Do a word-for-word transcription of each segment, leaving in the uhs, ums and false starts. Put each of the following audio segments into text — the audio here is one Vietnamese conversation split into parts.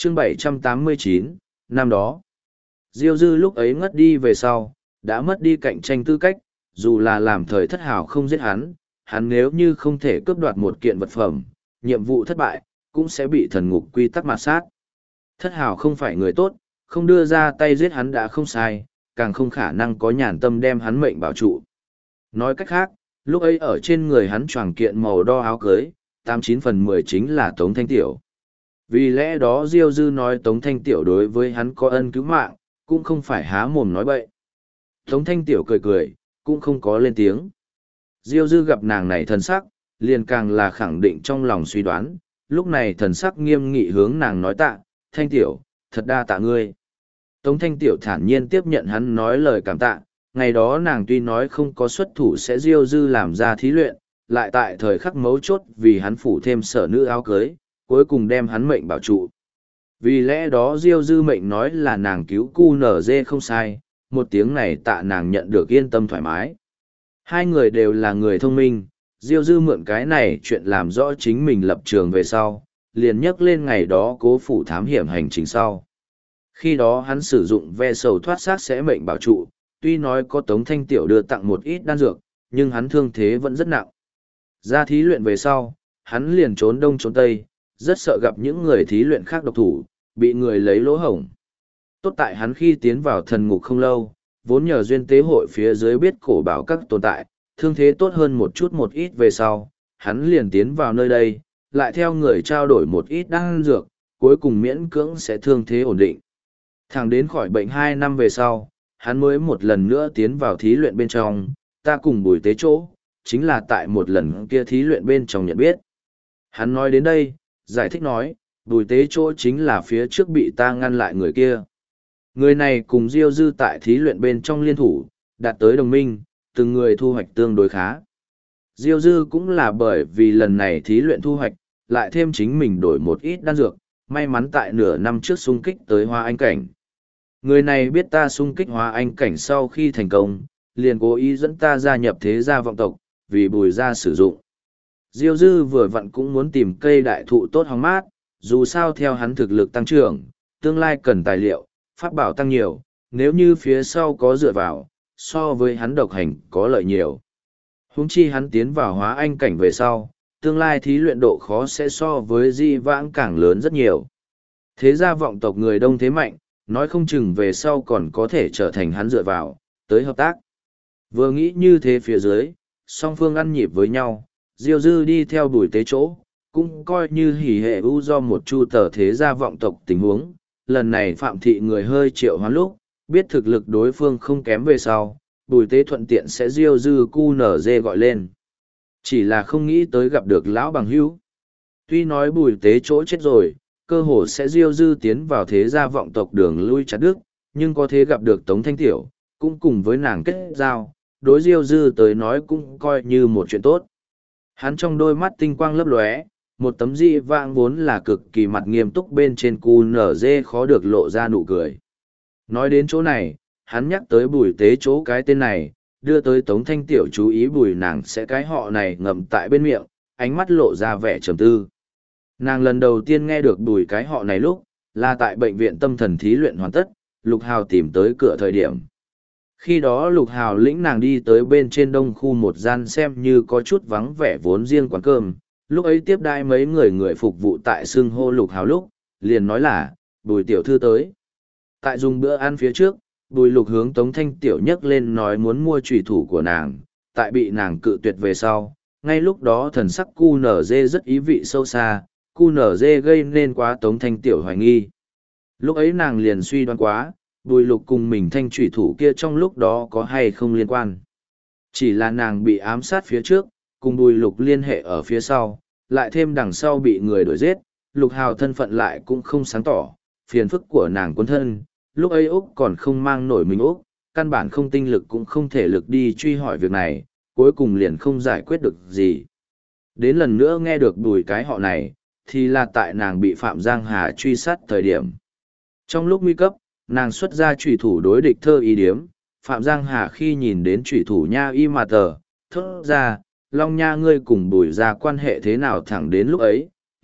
chương bảy trăm tám mươi chín, năm đó. Diêu Dư lúc ấy ngất đi về sau, đã mất đi cạnh tranh tư cách, dù là làm thời thất hào không giết hắn, hắn nếu như không thể cướp đoạt một kiện vật phẩm, nhiệm vụ thất bại, cũng sẽ bị thần ngục quy tắc mạt sát. Thất hào không phải người tốt, không đưa ra tay giết hắn đã không sai, càng không khả năng có nhàn tâm đem hắn mệnh bảo trụ. Nói cách khác, lúc ấy ở trên người hắn choàng kiện màu đo áo cưới, tám chín phần mười chính là Tống Thanh Tiểu. Vì lẽ đó Diêu Dư nói Tống Thanh Tiểu đối với hắn có ân cứu mạng, cũng không phải há mồm nói bậy. Tống Thanh Tiểu cười cười, cũng không có lên tiếng. Diêu Dư gặp nàng này thần sắc, liền càng là khẳng định trong lòng suy đoán, lúc này thần sắc nghiêm nghị hướng nàng nói tạ, Thanh Tiểu, thật đa tạ ngươi. Tống Thanh Tiểu thản nhiên tiếp nhận hắn nói lời cảm tạ, ngày đó nàng tuy nói không có xuất thủ sẽ Diêu Dư làm ra thí luyện, lại tại thời khắc mấu chốt vì hắn phủ thêm sở nữ áo cưới, cuối cùng đem hắn mệnh bảo trụ. Vì lẽ đó Diêu Dư mệnh nói là nàng cứu cu nở dê không sai, một tiếng này tạ nàng nhận được yên tâm thoải mái. Hai người đều là người thông minh, Diêu Dư mượn cái này chuyện làm rõ chính mình lập trường về sau, liền nhắc lên ngày đó cố phủ thám hiểm hành trình sau. Khi đó hắn sử dụng ve sầu thoát xác sẽ mệnh bảo trụ, tuy nói có Tống Thanh Tiểu đưa tặng một ít đan dược, nhưng hắn thương thế vẫn rất nặng. Ra thí luyện về sau, hắn liền trốn đông trốn tây, rất sợ gặp những người thí luyện khác độc thủ, bị người lấy lỗ hổng. Tốt tại hắn khi tiến vào thần ngục không lâu, vốn nhờ duyên tế hội phía dưới biết cổ bảo các tồn tại, thương thế tốt hơn một chút một ít về sau, hắn liền tiến vào nơi đây, lại theo người trao đổi một ít đan dược, cuối cùng miễn cưỡng sẽ thương thế ổn định. Thẳng đến khỏi bệnh hai năm về sau, hắn mới một lần nữa tiến vào thí luyện bên trong, ta cùng Bùi Tế chỗ, chính là tại một lần kia thí luyện bên trong nhận biết. Hắn nói đến đây, giải thích nói, Bùi Tế chỗ chính là phía trước bị ta ngăn lại người kia. Người này cùng Diêu Dư tại thí luyện bên trong liên thủ, đạt tới đồng minh, từng người thu hoạch tương đối khá. Diêu Dư cũng là bởi vì lần này thí luyện thu hoạch, lại thêm chính mình đổi một ít đan dược, may mắn tại nửa năm trước xung kích tới Hoa Anh Cảnh. Người này biết ta xung kích Hoa Anh Cảnh sau khi thành công, liền cố ý dẫn ta gia nhập thế gia vọng tộc, vì Bùi gia sử dụng. Diêu Dư vừa vặn cũng muốn tìm cây đại thụ tốt hóng mát, dù sao theo hắn thực lực tăng trưởng, tương lai cần tài liệu, pháp bảo tăng nhiều, nếu như phía sau có dựa vào, so với hắn độc hành có lợi nhiều. Huống chi hắn tiến vào Hóa Anh Cảnh về sau, tương lai thí luyện độ khó sẽ so với di vãng càng lớn rất nhiều. Thế gia vọng tộc người đông thế mạnh, nói không chừng về sau còn có thể trở thành hắn dựa vào, tới hợp tác. Vừa nghĩ như thế phía dưới, song phương ăn nhịp với nhau, Diêu Dư đi theo Bùi Tế chỗ, cũng coi như hỉ hệ ưu do một chu tờ thế gia vọng tộc tình huống. Lần này Phạm Thị người hơi triệu hoán lúc, biết thực lực đối phương không kém về sau, Bùi Tế thuận tiện sẽ Diêu Dư cu nở dê gọi lên. Chỉ là không nghĩ tới gặp được lão bằng hữu. Tuy nói Bùi Tế chỗ chết rồi, cơ hồ sẽ Diêu Dư tiến vào thế gia vọng tộc đường lui chặt đứt, nhưng có thế gặp được Tống Thanh Tiểu, cũng cùng với nàng kết giao, đối Diêu Dư tới nói cũng coi như một chuyện tốt. Hắn trong đôi mắt tinh quang lấp lóe, một tấm dị vãng vốn là cực kỳ mặt nghiêm túc bên trên cu nở dê khó được lộ ra nụ cười. Nói đến chỗ này, hắn nhắc tới Bùi Tế chỗ cái tên này, đưa tới Tống Thanh Tiểu chú ý Bùi nàng sẽ cái họ này ngậm tại bên miệng, ánh mắt lộ ra vẻ trầm tư. Nàng lần đầu tiên nghe được Bùi cái họ này lúc, là tại bệnh viện tâm thần thí luyện hoàn tất, Lục Hào tìm tới cửa thời điểm. Khi đó Lục Hào lĩnh nàng đi tới bên trên đông khu một gian xem như có chút vắng vẻ vốn riêng quán cơm, lúc ấy tiếp đai mấy người người phục vụ tại xưng hô Lục Hào lúc, liền nói là, Bùi tiểu thư tới. Tại dùng bữa ăn phía trước, Bùi Lục hướng Tống Thanh Tiểu nhấc lên nói muốn mua trùy thủ của nàng, tại bị nàng cự tuyệt về sau, ngay lúc đó thần sắc cu nở dê rất ý vị sâu xa, cu nở dê gây nên quá Tống Thanh Tiểu hoài nghi. Lúc ấy nàng liền suy đoán quá, Bùi Lục cùng mình thanh trùy thủ kia trong lúc đó có hay không liên quan. Chỉ là nàng bị ám sát phía trước, cùng Bùi Lục liên hệ ở phía sau, lại thêm đằng sau bị người đuổi giết, Lục Hào thân phận lại cũng không sáng tỏ, phiền phức của nàng quân thân, lúc ấy Úc còn không mang nổi mình Úc, căn bản không tinh lực cũng không thể lực đi truy hỏi việc này, cuối cùng liền không giải quyết được gì. Đến lần nữa nghe được Bùi cái họ này, thì là tại nàng bị Phạm Giang Hà truy sát thời điểm. Trong lúc nguy cấp, nàng xuất ra trùy thủ đối địch thơ y điếm, Phạm Giang Hà khi nhìn đến trùy thủ nha y mà tờ, thốt ra, Long Nha ngươi cùng Bùi ra quan hệ thế nào thẳng đến lúc ấy,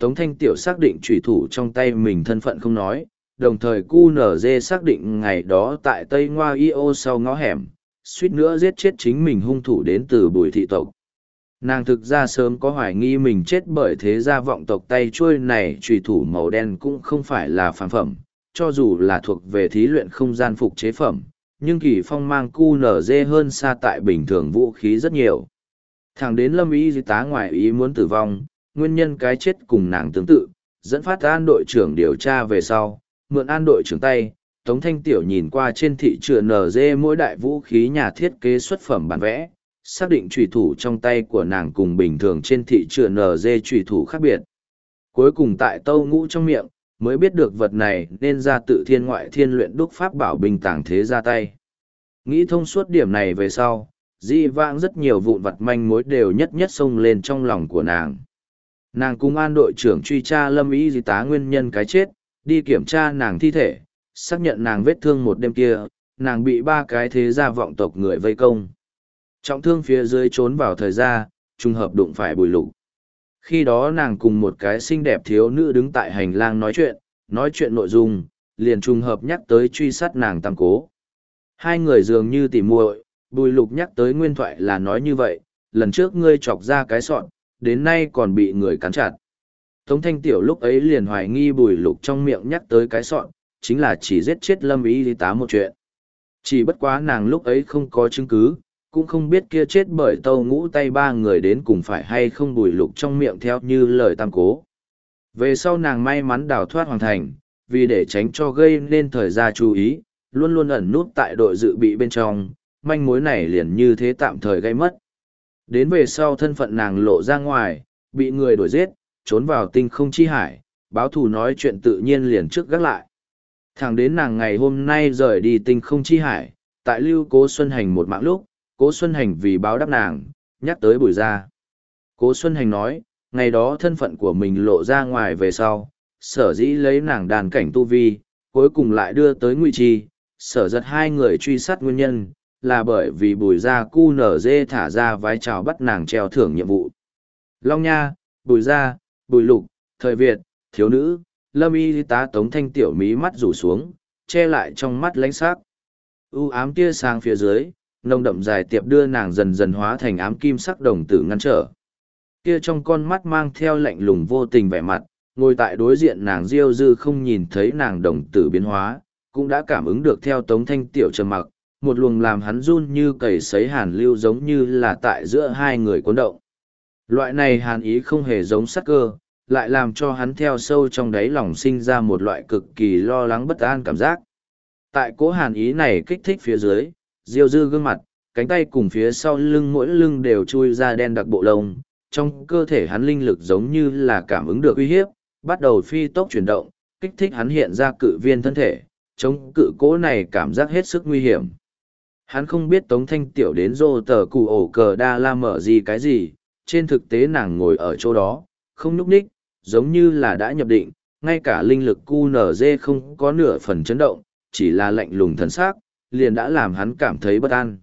Tống Thanh Tiểu xác định trùy thủ trong tay mình thân phận không nói, đồng thời cu nở dê xác định ngày đó tại Tây Ngoa I O sau ngõ hẻm, suýt nữa giết chết chính mình hung thủ đến từ Bùi thị tộc. Nàng thực ra sớm có hoài nghi mình chết bởi thế gia vọng tộc tay chuôi này trùy thủ màu đen cũng không phải là phản phẩm, cho dù là thuộc về thí luyện không gian phục chế phẩm, nhưng Kỳ Phong mang cu nở dê hơn xa tại bình thường vũ khí rất nhiều. Thẳng đến Lâm Y tá ngoài ý muốn tử vong, nguyên nhân cái chết cùng nàng tương tự, dẫn phát An đội trưởng điều tra về sau, mượn An đội trưởng tay, Tống Thanh Tiểu nhìn qua trên thị trường en giê mỗi đại vũ khí nhà thiết kế xuất phẩm bản vẽ, xác định trùy thủ trong tay của nàng cùng bình thường trên thị trường en giê trùy thủ khác biệt. Cuối cùng tại Tâu Ngũ trong miệng, mới biết được vật này nên ra tự thiên ngoại thiên luyện đúc pháp bảo bình tàng thế ra tay. Nghĩ thông suốt điểm này về sau, dị vãng rất nhiều vụn vặt manh mối đều nhất nhất xông lên trong lòng của nàng. Nàng cùng An đội trưởng truy tra Lâm Y di tá nguyên nhân cái chết, đi kiểm tra nàng thi thể, xác nhận nàng vết thương một đêm kia, nàng bị ba cái thế gia vọng tộc người vây công. Trọng thương phía dưới trốn vào thời gia, trùng hợp đụng phải Bùi Lục. Khi đó nàng cùng một cái xinh đẹp thiếu nữ đứng tại hành lang nói chuyện, nói chuyện nội dung, liền trùng hợp nhắc tới truy sát nàng Tam Cố. Hai người dường như tỉ muội, Bùi Lục nhắc tới nguyên thoại là nói như vậy, lần trước ngươi chọc ra cái sọn, đến nay còn bị người cắn chặt. Tống Thanh Tiểu lúc ấy liền hoài nghi Bùi Lục trong miệng nhắc tới cái sọn, chính là chỉ giết chết Lâm Y tá một chuyện. Chỉ bất quá nàng lúc ấy không có chứng cứ, cũng không biết kia chết bởi Tâu Ngũ tay ba người đến cùng phải hay không Bùi Lục trong miệng theo như lời Tam Cố. Về sau nàng may mắn đào thoát hoàn thành, vì để tránh cho gây nên thời gian chú ý, luôn luôn ẩn nút tại đội dự bị bên trong, manh mối này liền như thế tạm thời gây mất. Đến về sau thân phận nàng lộ ra ngoài, bị người đuổi giết, trốn vào tinh không chi hải, báo thù nói chuyện tự nhiên liền trước gác lại. Thẳng đến nàng ngày hôm nay rời đi tinh không chi hải, tại lưu Cố Xuân Hành một mạng lúc, Cố Xuân Hành vì báo đáp nàng, nhắc tới Bùi gia. Cố Xuân Hành nói, ngày đó thân phận của mình lộ ra ngoài về sau, sở dĩ lấy nàng đàn cảnh tu vi, cuối cùng lại đưa tới Ngụy Trì, sở giật hai người truy sát nguyên nhân, là bởi vì Bùi gia cu nở dê thả ra vái chào bắt nàng treo thưởng nhiệm vụ. Long Nha, Bùi gia, Bùi Lục, Thời Việt, thiếu nữ, Lâm Y tá Tống Thanh Tiểu mí mắt rủ xuống, che lại trong mắt lánh sắc. U ám tia sang phía dưới, nồng đậm dài tiệp đưa nàng dần dần hóa thành ám kim sắc đồng tử ngăn trở. Kia trong con mắt mang theo lạnh lùng vô tình vẻ mặt, ngồi tại đối diện nàng Diêu Dư không nhìn thấy nàng đồng tử biến hóa, cũng đã cảm ứng được theo Tống Thanh Tiểu trầm mặc, một luồng làm hắn run như cầy sấy hàn lưu giống như là tại giữa hai người cuốn động. Loại này hàn ý không hề giống sắc cơ, lại làm cho hắn theo sâu trong đáy lòng sinh ra một loại cực kỳ lo lắng bất an cảm giác. Tại cố hàn ý này kích thích phía dưới, Diêu Dư gương mặt, cánh tay cùng phía sau lưng mỗi lưng đều chui ra đen đặc bộ lông, trong cơ thể hắn linh lực giống như là cảm ứng được uy hiếp, bắt đầu phi tốc chuyển động, kích thích hắn hiện ra cự viên thân thể, chống cự cố này cảm giác hết sức nguy hiểm. Hắn không biết Tống Thanh Tiểu đến rô tờ cụ ổ cờ đa la mở gì cái gì, trên thực tế nàng ngồi ở chỗ đó, không nhúc ních, giống như là đã nhập định, ngay cả linh lực cu nở dê không có nửa phần chấn động, chỉ là lạnh lùng thần sắc, liền đã làm hắn cảm thấy bất an.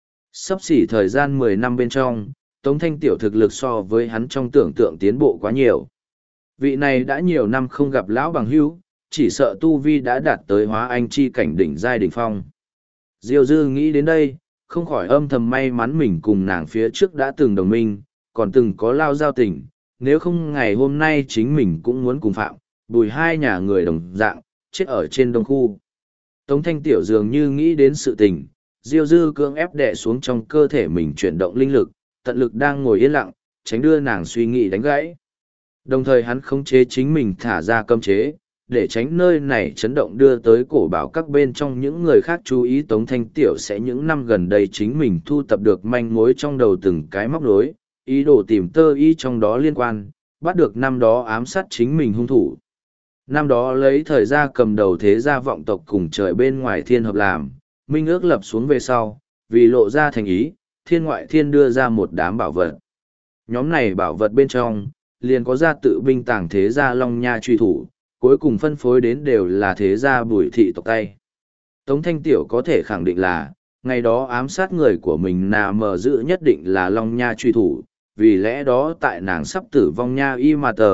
Sắp xỉ thời gian mười năm bên trong, Tống Thanh Tiểu thực lực so với hắn trong tưởng tượng tiến bộ quá nhiều. Vị này đã nhiều năm không gặp lão bằng hữu, chỉ sợ tu vi đã đạt tới hóa anh chi cảnh đỉnh giai đỉnh phong. Diêu Dư nghĩ đến đây, không khỏi âm thầm may mắn mình cùng nàng phía trước đã từng đồng minh, còn từng có lao giao tình, nếu không ngày hôm nay chính mình cũng muốn cùng phạm, Bùi hai nhà người đồng dạng, chết ở trên đông khu. Tống Thanh Tiểu dường như nghĩ đến sự tình, Diêu Dư cưỡng ép đè xuống trong cơ thể mình chuyển động linh lực, tận lực đang ngồi yên lặng, tránh đưa nàng suy nghĩ đánh gãy. Đồng thời hắn khống chế chính mình thả ra cấm chế, để tránh nơi này chấn động đưa tới cổ bảo các bên trong những người khác chú ý. Tống Thanh Tiểu sẽ những năm gần đây chính mình thu tập được manh mối trong đầu từng cái móc nối, ý đồ tìm tơ y trong đó liên quan, bắt được năm đó ám sát chính mình hung thủ. Năm đó lấy thời gian cầm đầu thế gia vọng tộc cùng trời bên ngoài thiên hợp làm, minh ước lập xuống về sau, vì lộ ra thành ý, thiên ngoại thiên đưa ra một đám bảo vật. Nhóm này bảo vật bên trong, liền có gia tự binh tàng thế gia Long Nha truy thủ, cuối cùng phân phối đến đều là thế gia Bùi thị tộc tay. Tống Thanh Tiểu có thể khẳng định là, ngày đó ám sát người của mình nà mờ dự nhất định là Long Nha truy thủ, vì lẽ đó tại nàng sắp tử vong nha y mà tờ,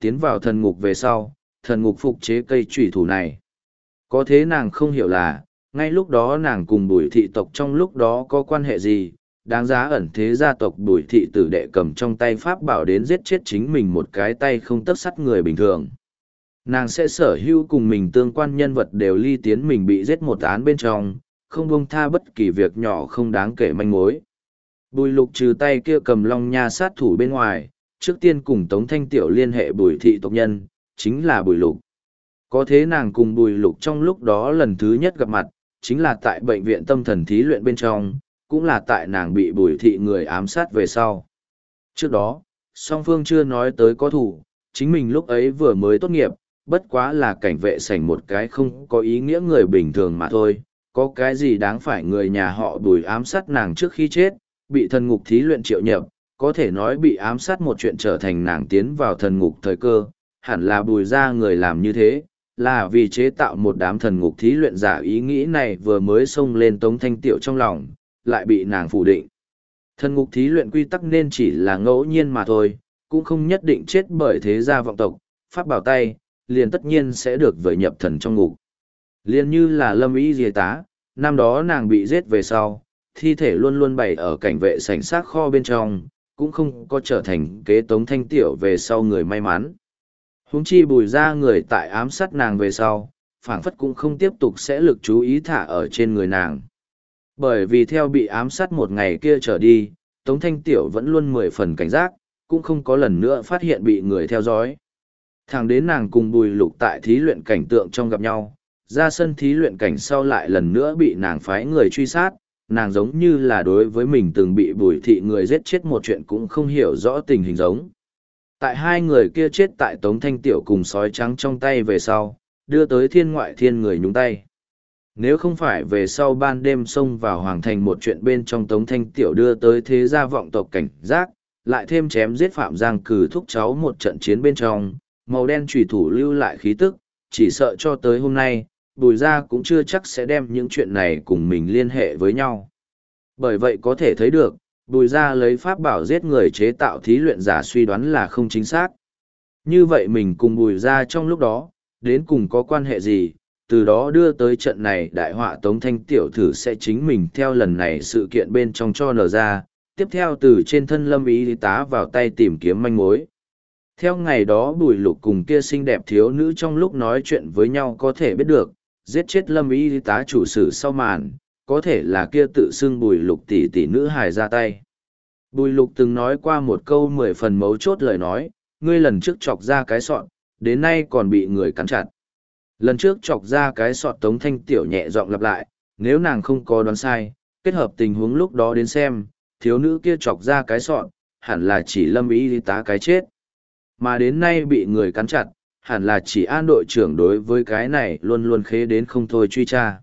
tiến vào thần ngục về sau, thần ngục phục chế cây trùy thủ này. Có thế nàng không hiểu là, ngay lúc đó nàng cùng Bùi thị tộc trong lúc đó có quan hệ gì, đáng giá ẩn thế gia tộc Bùi thị tử đệ cầm trong tay pháp bảo đến giết chết chính mình một cái tay không tấc sắt người bình thường. Nàng sẽ sở hữu cùng mình tương quan nhân vật đều ly tiến mình bị giết một án bên trong, không buông tha bất kỳ việc nhỏ không đáng kể manh mối. Bùi lục trừ tay kia cầm long nha sát thủ bên ngoài, trước tiên cùng Tống Thanh Tiểu liên hệ Bùi thị tộc nhân, chính là Bùi lục. Có thế nàng cùng Bùi lục trong lúc đó lần thứ nhất gặp mặt, chính là tại bệnh viện tâm thần thí luyện bên trong, cũng là tại nàng bị Bùi thị người ám sát về sau. Trước đó, song phương chưa nói tới có thủ, chính mình lúc ấy vừa mới tốt nghiệp, bất quá là cảnh vệ sảnh một cái không có ý nghĩa người bình thường mà thôi, có cái gì đáng phải người nhà họ Bùi ám sát nàng trước khi chết, bị thần ngục thí luyện triệu nhập, có thể nói bị ám sát một chuyện trở thành nàng tiến vào thần ngục thời cơ, hẳn là Bùi ra người làm như thế, là vì chế tạo một đám thần ngục thí luyện giả. Ý nghĩ này vừa mới xông lên Tống Thanh Tiểu trong lòng, lại bị nàng phủ định. Thần ngục thí luyện quy tắc nên chỉ là ngẫu nhiên mà thôi, cũng không nhất định chết bởi thế gia vọng tộc, pháp bảo tay, liền tất nhiên sẽ được vời nhập thần trong ngục. Liền như là Lâm Y Diệ tá, năm đó nàng bị giết về sau, thi thể luôn luôn bày ở cảnh vệ sảnh xác kho bên trong, cũng không có trở thành kế Tống Thanh Tiểu về sau người may mắn. Huống chi Bùi ra người tại ám sát nàng về sau, phảng phất cũng không tiếp tục sẽ lực chú ý thả ở trên người nàng. Bởi vì theo bị ám sát một ngày kia trở đi, Tống Thanh Tiểu vẫn luôn mười phần cảnh giác, cũng không có lần nữa phát hiện bị người theo dõi. Thẳng đến nàng cùng Bùi lục tại thí luyện cảnh tượng trong gặp nhau, ra sân thí luyện cảnh sau lại lần nữa bị nàng phái người truy sát, nàng giống như là đối với mình từng bị Bùi thị người giết chết một chuyện cũng không hiểu rõ tình hình giống. Tại hai người kia chết tại Tống Thanh Tiểu cùng sói trắng trong tay về sau, đưa tới thiên ngoại thiên người nhúng tay. Nếu không phải về sau ban đêm xông vào hoàng thành một chuyện bên trong Tống Thanh Tiểu đưa tới thế gia vọng tộc cảnh giác, lại thêm chém giết Phạm Giang Cử thúc cháu một trận chiến bên trong, màu đen trùy thủ lưu lại khí tức, chỉ sợ cho tới hôm nay, Bùi gia cũng chưa chắc sẽ đem những chuyện này cùng mình liên hệ với nhau. Bởi vậy có thể thấy được, Bùi gia lấy pháp bảo giết người chế tạo thí luyện giả suy đoán là không chính xác. Như vậy mình cùng Bùi gia trong lúc đó, đến cùng có quan hệ gì, từ đó đưa tới trận này đại họa Tống Thanh Tiểu thử sẽ chính mình theo lần này sự kiện bên trong cho nở ra, tiếp theo từ trên thân Lâm Y tá vào tay tìm kiếm manh mối. Theo ngày đó Bùi lục cùng kia xinh đẹp thiếu nữ trong lúc nói chuyện với nhau có thể biết được, giết chết Lâm Y tá chủ sử sau màn, có thể là kia tự xưng Bùi lục tỷ tỷ nữ hài ra tay. Bùi lục từng nói qua một câu mười phần mấu chốt lời nói, ngươi lần trước chọc ra cái sọn, đến nay còn bị người cắn chặt. Lần trước chọc ra cái sọt Tống Thanh Tiểu nhẹ giọng lặp lại, nếu nàng không có đoán sai, kết hợp tình huống lúc đó đến xem, thiếu nữ kia chọc ra cái sọt, hẳn là chỉ Lâm Y tá cái chết. Mà đến nay bị người cắn chặt, hẳn là chỉ An đội trưởng đối với cái này luôn luôn khế đến không thôi truy tra.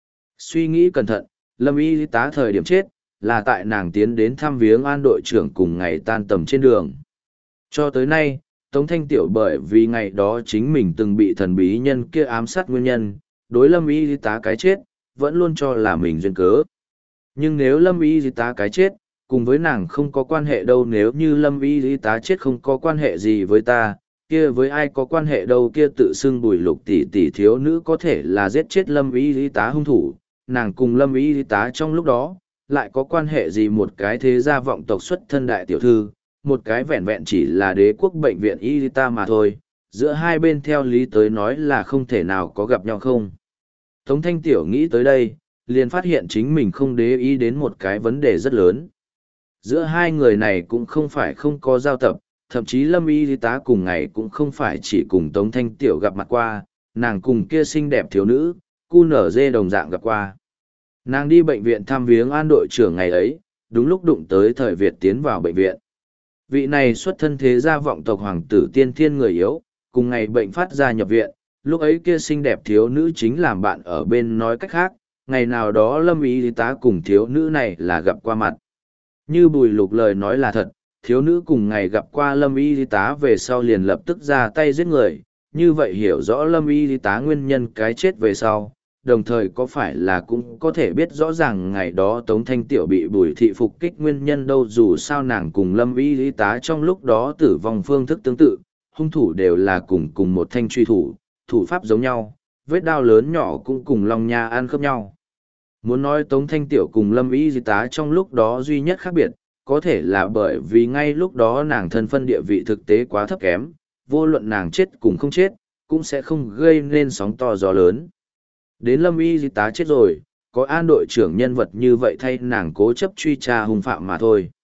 Suy nghĩ cẩn thận, Lâm Y tá thời điểm chết, là tại nàng tiến đến thăm viếng An đội trưởng cùng ngày tan tầm trên đường. Cho tới nay, Tống Thanh Tiểu bởi vì ngày đó chính mình từng bị thần bí nhân kia ám sát nguyên nhân, đối Lâm Y tá cái chết, vẫn luôn cho là mình duyên cớ. Nhưng nếu Lâm Y tá cái chết, cùng với nàng không có quan hệ đâu, nếu như Lâm Y tá chết không có quan hệ gì với ta, kia với ai có quan hệ đâu, kia tự xưng Bùi lục tỷ tỷ thiếu nữ có thể là giết chết Lâm Y tá hung thủ, nàng cùng Lâm Y tá trong lúc đó, lại có quan hệ gì một cái thế gia vọng tộc xuất thân đại tiểu thư, một cái vẹn vẹn chỉ là đế quốc bệnh viện y ta mà thôi, giữa hai bên theo lý tới nói là không thể nào có gặp nhau không. Tống Thanh Tiểu nghĩ tới đây, liền phát hiện chính mình không để ý đến một cái vấn đề rất lớn. Giữa hai người này cũng không phải không có giao tập, thậm chí Lâm Y tá cùng ngày cũng không phải chỉ cùng Tống Thanh Tiểu gặp mặt qua, nàng cùng kia xinh đẹp thiếu nữ, cu nở dê đồng dạng gặp qua. Nàng đi bệnh viện thăm viếng An đội trưởng ngày ấy, đúng lúc đụng tới thời Việt tiến vào bệnh viện. Vị này xuất thân thế gia vọng tộc hoàng tử tiên thiên người yếu, cùng ngày bệnh phát ra nhập viện, lúc ấy kia xinh đẹp thiếu nữ chính làm bạn ở bên, nói cách khác, ngày nào đó Lâm Y tá cùng thiếu nữ này là gặp qua mặt. Như Bùi lục lời nói là thật, thiếu nữ cùng ngày gặp qua Lâm Y tá về sau liền lập tức ra tay giết người, như vậy hiểu rõ Lâm Y tá nguyên nhân cái chết về sau, đồng thời có phải là cũng có thể biết rõ ràng ngày đó Tống Thanh Tiểu bị Bùi thị phục kích nguyên nhân đâu, dù sao nàng cùng Lâm Y tá trong lúc đó tử vong phương thức tương tự, hung thủ đều là cùng cùng một thanh truy thủ, thủ pháp giống nhau, vết đao lớn nhỏ cũng cùng Long Nha ăn khớp nhau. Muốn nói Tống Thanh Tiểu cùng Lâm Y tá trong lúc đó duy nhất khác biệt, có thể là bởi vì ngay lúc đó nàng thân phân địa vị thực tế quá thấp kém, vô luận nàng chết cùng không chết, cũng sẽ không gây nên sóng to gió lớn. Đến Lâm Y tá chết rồi, có An đội trưởng nhân vật như vậy thay nàng cố chấp truy tra hung phạm mà thôi.